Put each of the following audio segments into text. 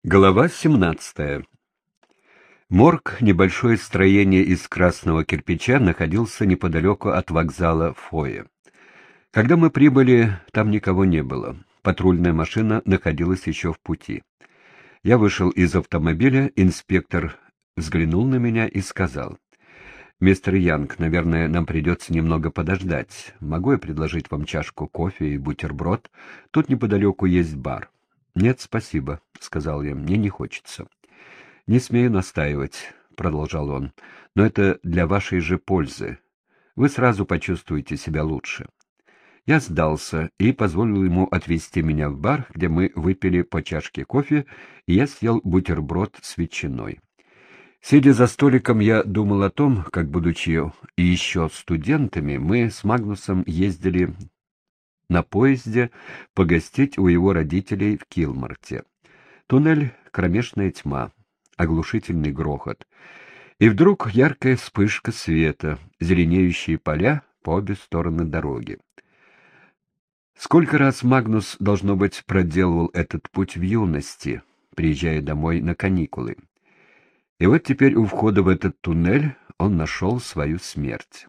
Глава 17. Морг, небольшое строение из красного кирпича, находился неподалеку от вокзала Фойе. Когда мы прибыли, там никого не было. Патрульная машина находилась еще в пути. Я вышел из автомобиля, инспектор взглянул на меня и сказал: «Мистер Янг, наверное, нам придется немного подождать. Могу я предложить вам чашку кофе и бутерброд? Тут неподалеку есть бар». «Нет, спасибо», — сказал я, — «мне не хочется». «Не смею настаивать», — продолжал он, — «но это для вашей же пользы. Вы сразу почувствуете себя лучше». Я сдался и позволил ему отвезти меня в бар, где мы выпили по чашке кофе, и я съел бутерброд с ветчиной. Сидя за столиком, я думал о том, как, будучи и еще студентами, мы с Магнусом ездили на поезде погостить у его родителей в Килморте. Туннель, кромешная тьма, оглушительный грохот. И вдруг яркая вспышка света, зеленеющие поля по обе стороны дороги. Сколько раз Магнус, должно быть, проделывал этот путь в юности, приезжая домой на каникулы. И вот теперь у входа в этот туннель он нашел свою смерть.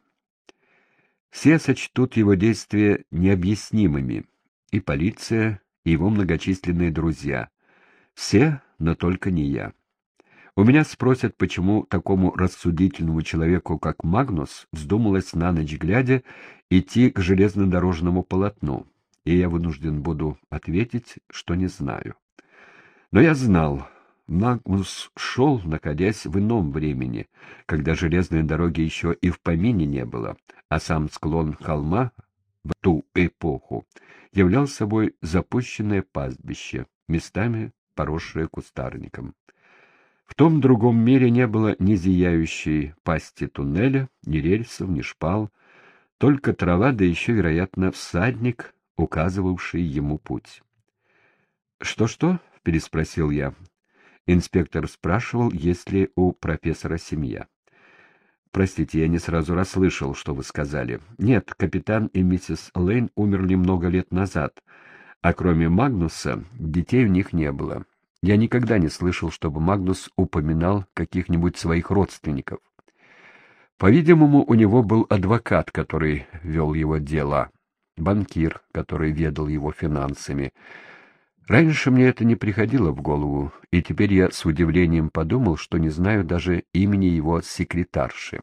Все сочтут его действия необъяснимыми, и полиция, и его многочисленные друзья. Все, но только не я. У меня спросят, почему такому рассудительному человеку, как Магнус, вздумалось на ночь глядя идти к железнодорожному полотну, и я вынужден буду ответить, что не знаю. Но я знал, Магнус шел, находясь в ином времени, когда железной дороги еще и в помине не было, а сам склон холма в ту эпоху являл собой запущенное пастбище, местами поросшее кустарником. В том другом мире не было ни зияющей пасти туннеля, ни рельсов, ни шпал, только трава, да еще, вероятно, всадник, указывавший ему путь. «Что-что?» — переспросил я. Инспектор спрашивал, есть ли у профессора семья. «Простите, я не сразу расслышал, что вы сказали. Нет, капитан и миссис Лейн умерли много лет назад, а кроме Магнуса детей у них не было. Я никогда не слышал, чтобы Магнус упоминал каких-нибудь своих родственников. По-видимому, у него был адвокат, который вел его дела, банкир, который ведал его финансами. Раньше мне это не приходило в голову, и теперь я с удивлением подумал, что не знаю даже имени его секретарши.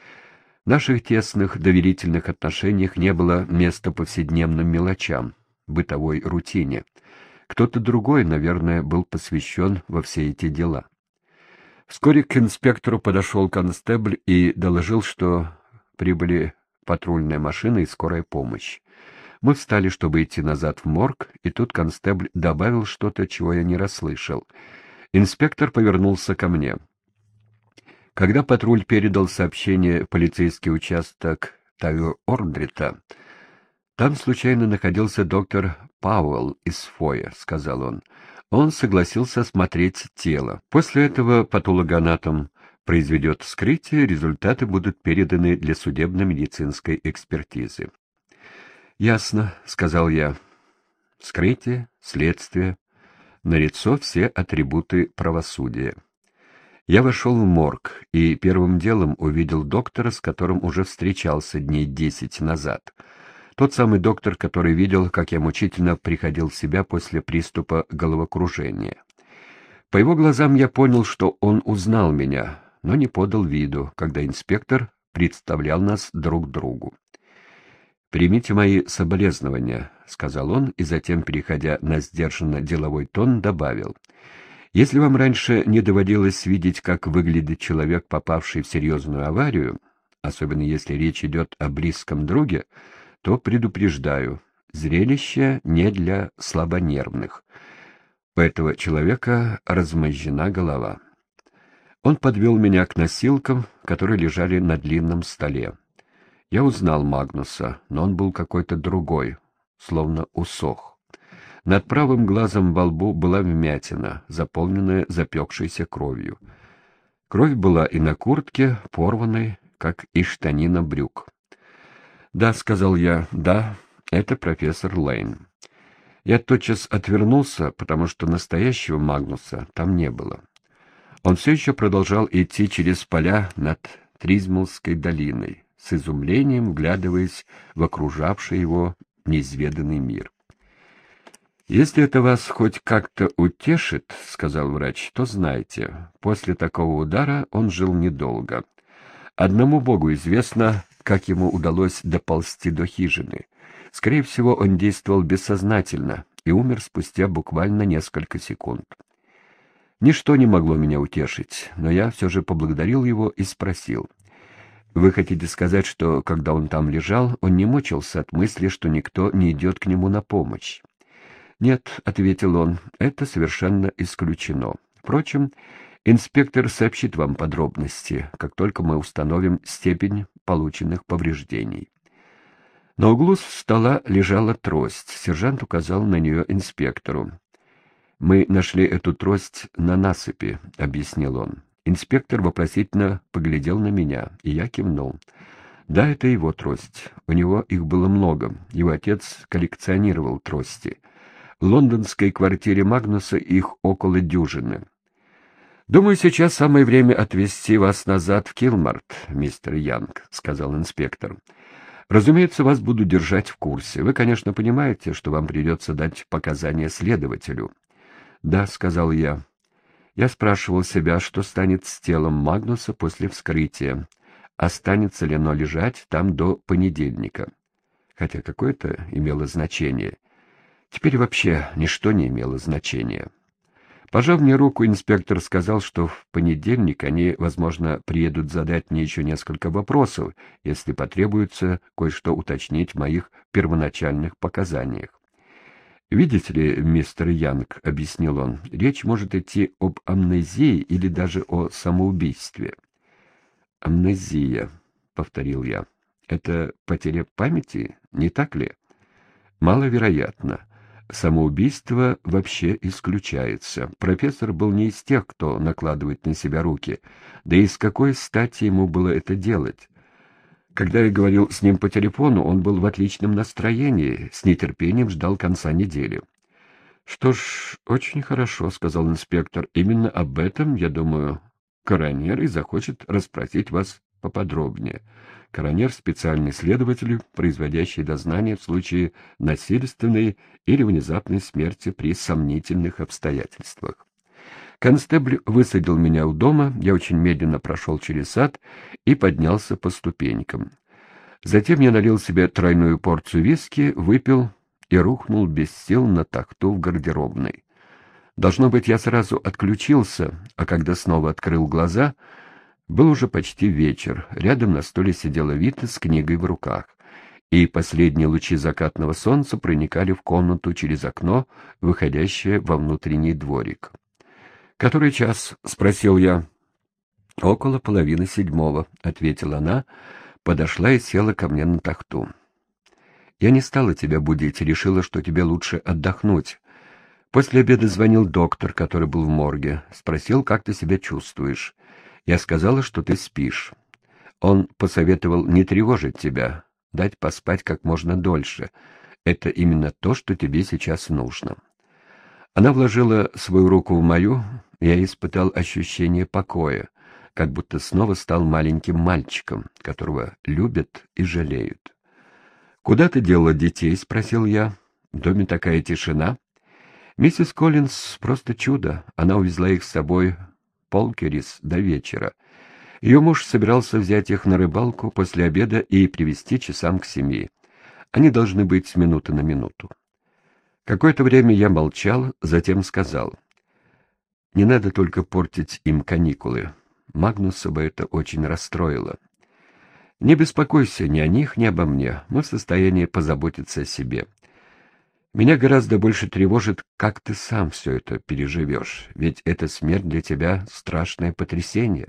В наших тесных доверительных отношениях не было места повседневным мелочам, бытовой рутине. Кто-то другой, наверное, был посвящен во все эти дела. Вскоре к инспектору подошел констебль и доложил, что прибыли патрульная машина и скорая помощь. Мы встали, чтобы идти назад в морг, и тут констебль добавил что-то, чего я не расслышал. Инспектор повернулся ко мне. Когда патруль передал сообщение в полицейский участок Тайо-Ордрита, там случайно находился доктор Пауэлл из Фойе, — сказал он. Он согласился осмотреть тело. После этого патологоанатом произведет вскрытие, результаты будут переданы для судебно-медицинской экспертизы. «Ясно», — сказал я. «Вскрытие, следствие, налицо все атрибуты правосудия». Я вошел в морг и первым делом увидел доктора, с которым уже встречался дней 10 назад. Тот самый доктор, который видел, как я мучительно приходил в себя после приступа головокружения. По его глазам я понял, что он узнал меня, но не подал виду, когда инспектор представлял нас друг другу. «Примите мои соболезнования», — сказал он, и затем, переходя на сдержанно деловой тон, добавил: «Если вам раньше не доводилось видеть, как выглядит человек, попавший в серьезную аварию, особенно если речь идет о близком друге, то предупреждаю, зрелище не для слабонервных. У этого человека размозжена голова». Он подвел меня к носилкам, которые лежали на длинном столе. Я узнал Магнуса, но он был какой-то другой, словно усох. Над правым глазом во лбу была вмятина, заполненная запекшейся кровью. Кровь была и на куртке, порванной, как и штанина брюк. «Да», — сказал я, — «да, это профессор Лейн». Я тотчас отвернулся, потому что настоящего Магнуса там не было. Он все еще продолжал идти через поля над Тризмалской долиной, с изумлением вглядываясь в окружавший его неизведанный мир. «Если это вас хоть как-то утешит, — сказал врач, — то знайте, после такого удара он жил недолго. Одному Богу известно, как ему удалось доползти до хижины. Скорее всего, он действовал бессознательно и умер спустя буквально несколько секунд. Ничто не могло меня утешить, но я все же поблагодарил его и спросил: «Вы хотите сказать, что, когда он там лежал, он не мучился от мысли, что никто не идет к нему на помощь?» «Нет», — ответил он, — «это совершенно исключено. Впрочем, инспектор сообщит вам подробности, как только мы установим степень полученных повреждений». На углу стола лежала трость. Сержант указал на нее инспектору. «Мы нашли эту трость на насыпи», — объяснил он. Инспектор вопросительно поглядел на меня, и я кивнул. «Да, это его трость. У него их было много. Его отец коллекционировал трости. В лондонской квартире Магнуса их около дюжины. «Думаю, сейчас самое время отвезти вас назад в Килмарт, мистер Янг», — сказал инспектор. «Разумеется, вас буду держать в курсе. Вы, конечно, понимаете, что вам придется дать показания следователю». «Да», — сказал я. Я спрашивал себя, что станет с телом Магнуса после вскрытия, останется ли оно лежать там до понедельника. Хотя какое-то имело значение. Теперь вообще ничто не имело значения. Пожав мне руку, инспектор сказал, что в понедельник они, возможно, приедут задать мне еще несколько вопросов, если потребуется кое-что уточнить в моих первоначальных показаниях. «Видите ли, мистер Янг, — объяснил он, — речь может идти об амнезии или даже о самоубийстве». «Амнезия», — повторил я. «Это потеря памяти, не так ли?» «Маловероятно. Самоубийство вообще исключается. Профессор был не из тех, кто накладывает на себя руки. Да и с какой стати ему было это делать? Когда я говорил с ним по телефону, он был в отличном настроении, с нетерпением ждал конца недели». «Что ж, очень хорошо», — сказал инспектор. «Именно об этом, я думаю, коронер и захочет расспросить вас поподробнее». Коронер — специальный следователь, производящий дознание в случае насильственной или внезапной смерти при сомнительных обстоятельствах. Констебль высадил меня у дома, я очень медленно прошел через сад и поднялся по ступенькам. Затем я налил себе тройную порцию виски, выпил и рухнул без сил на тахту в гардеробной. Должно быть, я сразу отключился, а когда снова открыл глаза, был уже почти вечер. Рядом на стуле сидела Вита с книгой в руках, и последние лучи закатного солнца проникали в комнату через окно, выходящее во внутренний дворик. «Который час?» — спросил я. «Около 6:30, — ответила она, подошла и села ко мне на тахту. «Я не стала тебя будить, решила, что тебе лучше отдохнуть. После обеда звонил доктор, который был в морге, спросил, как ты себя чувствуешь. Я сказала, что ты спишь. Он посоветовал не тревожить тебя, дать поспать как можно дольше. Это именно то, что тебе сейчас нужно». Она вложила свою руку в мою, и я испытал ощущение покоя, как будто снова стал маленьким мальчиком, которого любят и жалеют. «Куда ты дела детей?» — спросил я. «В доме такая тишина». «Миссис Коллинз просто чудо. Она увезла их с собой в Полкерис до вечера. Ее муж собирался взять их на рыбалку после обеда и привезти часам к 7. Они должны быть с минуты на минуту». Какое-то время я молчал, затем сказал: «Не надо только портить им каникулы. Магнуса бы это очень расстроило. Не беспокойся ни о них, ни обо мне. Мы в состоянии позаботиться о себе. Меня гораздо больше тревожит, как ты сам все это переживешь, ведь эта смерть для тебя страшное потрясение».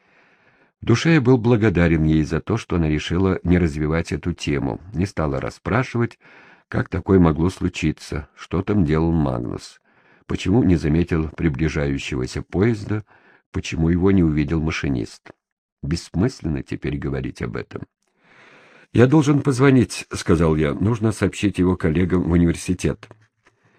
В душе я был благодарен ей за то, что она решила не развивать эту тему, не стала расспрашивать, как такое могло случиться, что там делал Магнус, почему не заметил приближающегося поезда, почему его не увидел машинист. Бессмысленно теперь говорить об этом. «Я должен позвонить», — сказал я, — «нужно сообщить его коллегам в университет».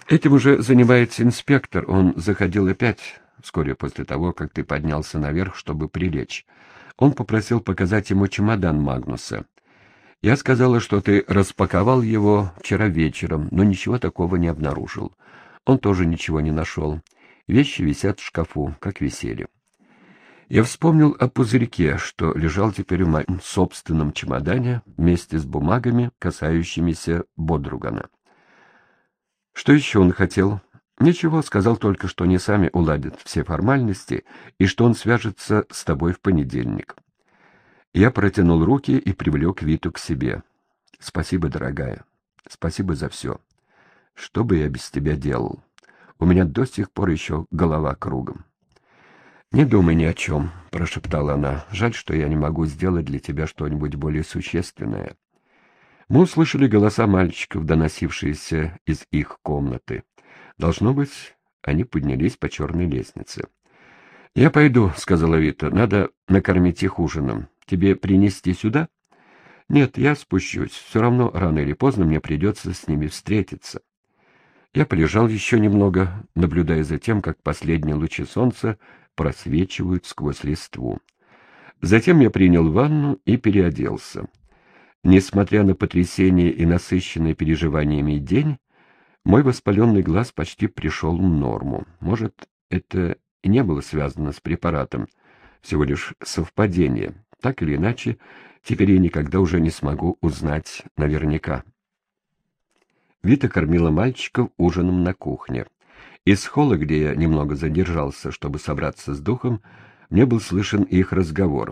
Этим уже занимается инспектор. Он заходил опять вскоре после того, как ты поднялся наверх, чтобы прилечь. Он попросил показать ему чемодан Магнуса. Я сказала, что ты распаковал его вчера вечером, но ничего такого не обнаружил. Он тоже ничего не нашел. Вещи висят в шкафу, как висели. Я вспомнил о пузырьке, что лежал теперь в моем собственном чемодане вместе с бумагами, касающимися Бодругана. Что еще он хотел? Ничего, сказал только, что они сами уладят все формальности и что он свяжется с тобой в понедельник. Я протянул руки и привлек Виту к себе. Спасибо, дорогая. Спасибо за все. Что бы я без тебя делал? У меня до сих пор еще голова кругом. «Не думай ни о чем», — прошептала она. «Жаль, что я не могу сделать для тебя что-нибудь более существенное». Мы услышали голоса мальчиков, доносившиеся из их комнаты. Должно быть, они поднялись по черной лестнице. «Я пойду», — сказала Вита. «Надо накормить их ужином. Тебе принести сюда?» «Нет, я спущусь. Все равно рано или поздно мне придется с ними встретиться». Я полежал еще немного, наблюдая за тем, как последние лучи солнца просвечивают сквозь листву. Затем я принял ванну и переоделся. Несмотря на потрясение и насыщенный переживаниями день, мой воспаленный глаз почти пришел в норму. Может, это и не было связано с препаратом, всего лишь совпадение. Так или иначе, теперь я никогда уже не смогу узнать наверняка. Вита кормила мальчиков ужином на кухне. Из холла, где я немного задержался, чтобы собраться с духом, мне был слышен их разговор.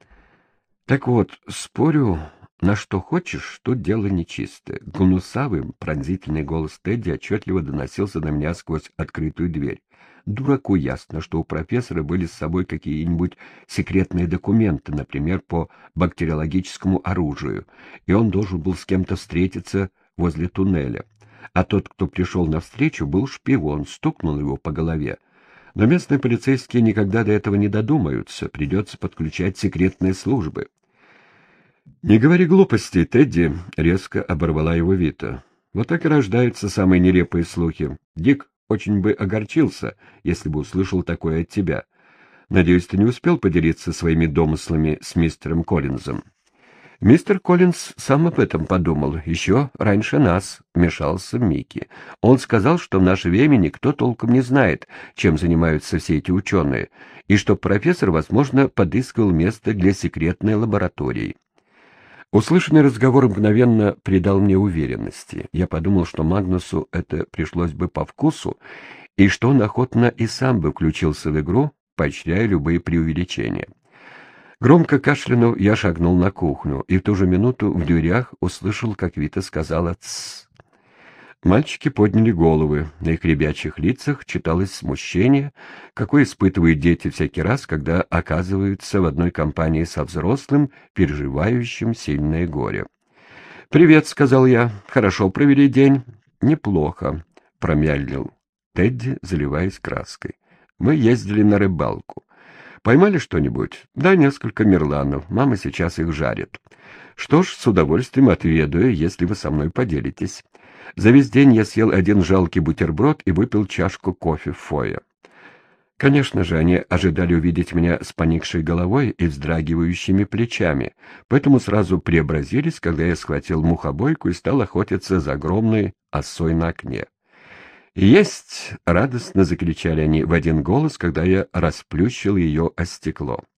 «Так вот, спорю, на что хочешь, тут дело нечистое». Гнусавый, пронзительный голос Тедди отчетливо доносился до меня сквозь открытую дверь. Дураку ясно, что у профессора были с собой какие-нибудь секретные документы, например, по бактериологическому оружию, и он должен был с кем-то встретиться возле туннеля. А тот, кто пришел навстречу, был шпион, стукнул его по голове. Но местные полицейские никогда до этого не додумаются, придется подключать секретные службы. «Не говори глупостей, Тедди», — резко оборвала его Вита. «Вот так и рождаются самые нелепые слухи. Дик очень бы огорчился, если бы услышал такое от тебя. Надеюсь, ты не успел поделиться своими домыслами с мистером Коллинзом». «Мистер Коллинз сам об этом подумал. Еще раньше нас», — вмешался Микки. «Он сказал, что в наше время никто толком не знает, чем занимаются все эти ученые, и что профессор, возможно, подыскивал место для секретной лаборатории». Услышанный разговор мгновенно придал мне уверенности. Я подумал, что Магнусу это пришлось бы по вкусу, и что он охотно и сам бы включился в игру, поощряя любые преувеличения. Громко кашлянув, я шагнул на кухню, и в ту же минуту в дверях услышал, как Вита сказала «тссс». Мальчики подняли головы, на их ребячьих лицах читалось смущение, какое испытывают дети всякий раз, когда оказываются в одной компании со взрослым, переживающим сильное горе. «Привет», — сказал я, — «хорошо провели день?» «Неплохо», — промямлил Тедди, заливаясь краской. «Мы ездили на рыбалку». «Поймали что-нибудь?» «Да, несколько мерланов. Мама сейчас их жарит». «Что ж, с удовольствием отведаю, если вы со мной поделитесь». За весь день я съел один жалкий бутерброд и выпил чашку кофе в фойе. Конечно же, они ожидали увидеть меня с поникшей головой и вздрагивающими плечами, поэтому сразу преобразились, когда я схватил мухобойку и стал охотиться за огромной осой на окне. «Есть!» — радостно закричали они в один голос, когда я расплющил ее о стекло.